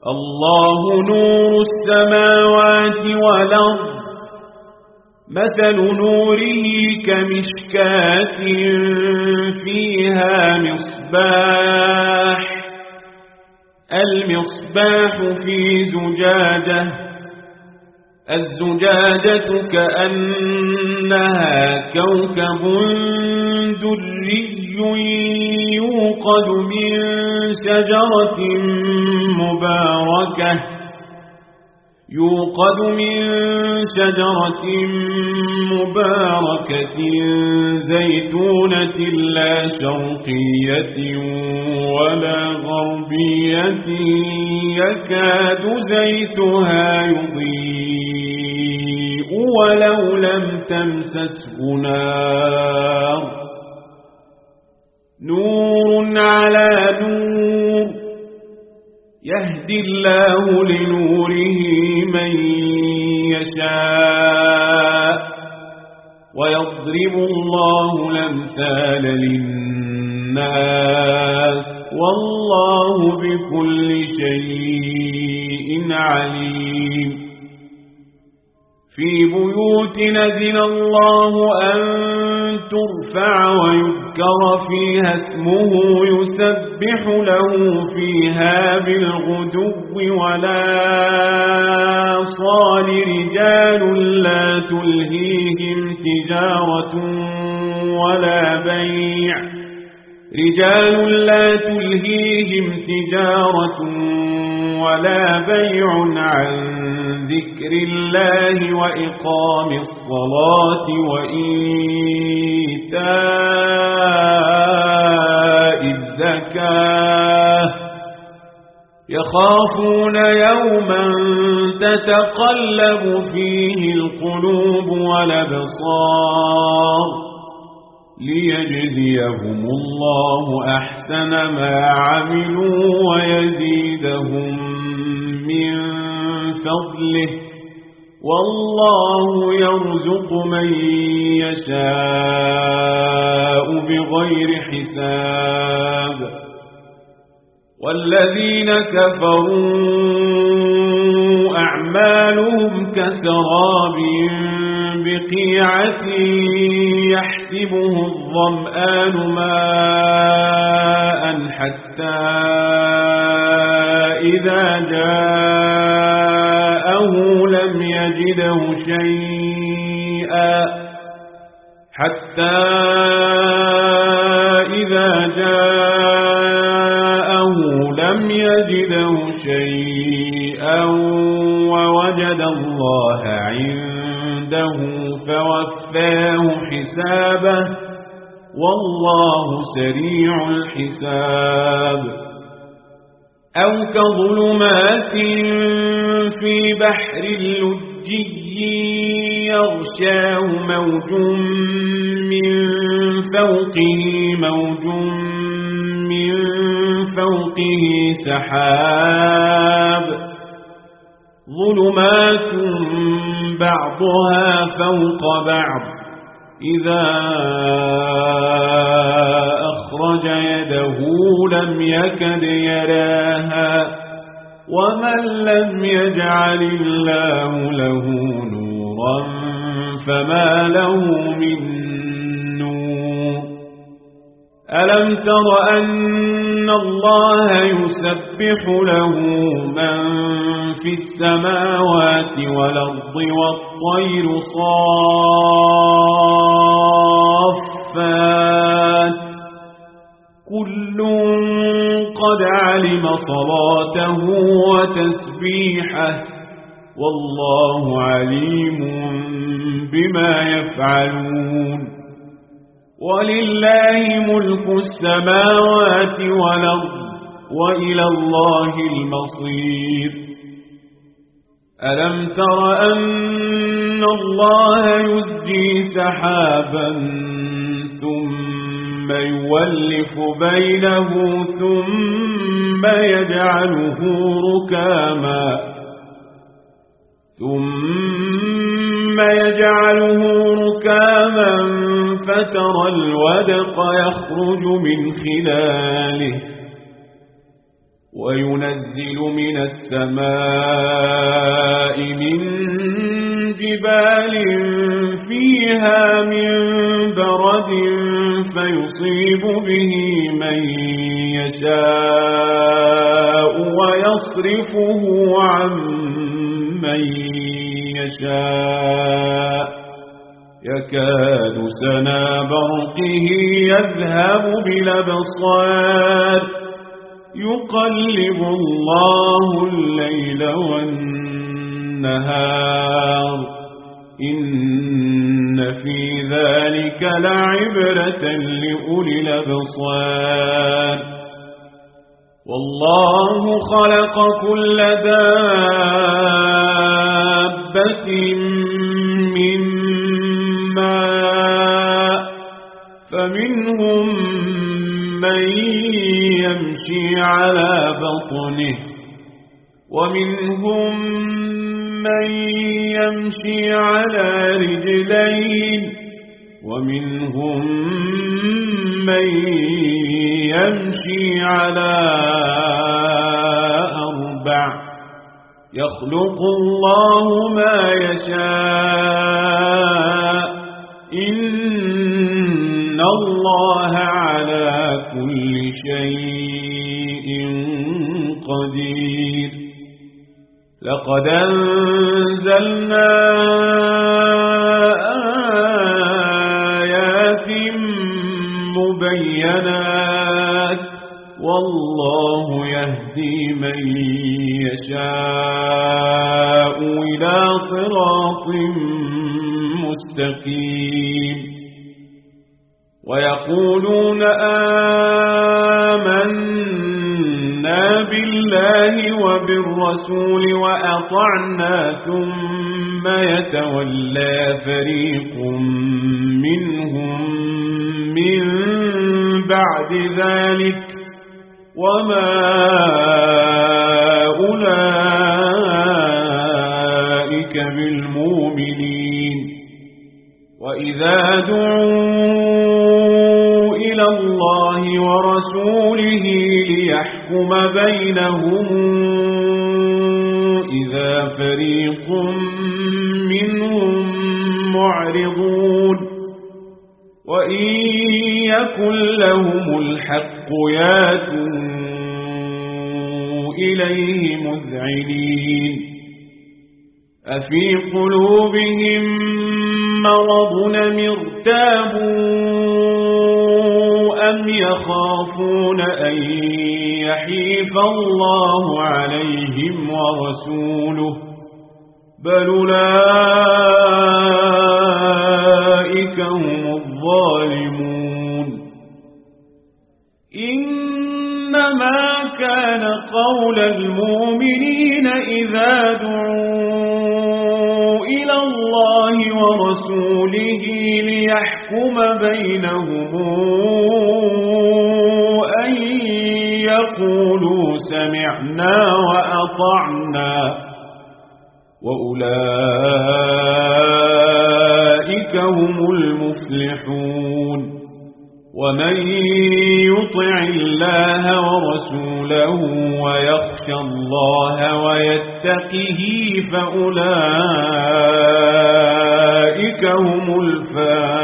الله نور السماوات والأرض مثل نوره كمشكاة فيها مصباح المصباح في زجاجة الزجاجة كأنها كوكب دري يوقد من شجرة مباركة زيتونة لا شرقية ولا غربية يكاد زيتها يضيء ولو لم تمسسه نار نور على نور يهدي الله لنوره من يشاء ويضرب الله الأمثال للناس والله بكل شيء عليم في بيوت أذن الله أن ترفع ويذكر فيها اسمه يسبح له فيها بالغدو والآصال رجال لا تلهيهم تجارة ولا بيع عن ذكر الله وإقام الصلاة وإيتاء الزكاة يخافون يوما تتقلب فيه القلوب والأبصار ليجزيهم الله أحسن ما عملوا ويزيدهم من فضله والله يرزق من يشاء بغير حساب والذين كفروا أعمالهم كسراب بقيعة يحسبه الظمآن ماء حتى إذا جاءه لم يجده شيئا ووجد الله عنده فوفاه حسابه والله سريع الحساب أو كظلمات في بحر لجي يغشاه موج من فوقه سحاب ظلمات بعضها فوق بعض إذا أخرج يده لم يكد يراها ومن لم يجعل الله له نورا فما له من نور ألم تر أن الله يسبح له من في السماوات والأرض والطير صافات كل قد علم صلاته وتسبيحه والله عليم بما يفعلون ولله ملك السماوات والأرض وإلى الله المصير ألم تر أن الله يزجي سحابا ثم يولف بينه ثم يجعله ركاما فترى الودق يخرج من خلاله وينزل من السماء من جبال فيها من برد فيصيب به من يشاء ويصرفه عن من يشاء يكاد سنا برقه يذهب بالأبصار يقلب الله الليل والنهار إن في ذلك لعبرة لأولي الأبصار والله خلق كل دابة من ماء فمنهم من يمشي على بطنه ومنهم من يمشي على رجلين ومنهم من يمشي على أربع يخلق الله ما يشاء إن الله على كل شيء قدير لقد أنزلنا آيات مبينات والله يهدي من يشاء إلى صراط مستقيم ويقولون آمنا بالله وبالرسول وأطعنا ثم يتولى فريق منهم من بعد ذلك وما أولئك بالمؤمنين وإذا دعوا إلى الله ورسوله ليحكم بينهم إذا فريق منهم معرضون وإن يكن لهم الحق ياتوا إليه مذعنين أفي قلوبهم مرض ارتابوا أم يخافون أن يحيف الله عليهم ورسوله بل أولئك هم الظالمون إنما كان قول المؤمنين إذا دعوا إلى الله ورسوله ليحكم بينهم أن يقولوا سمعنا وأطعنا وأولئك هم المفلحون ومن يطع الله ورسوله ويخشى الله ويتقه فأولئك هم الفائزون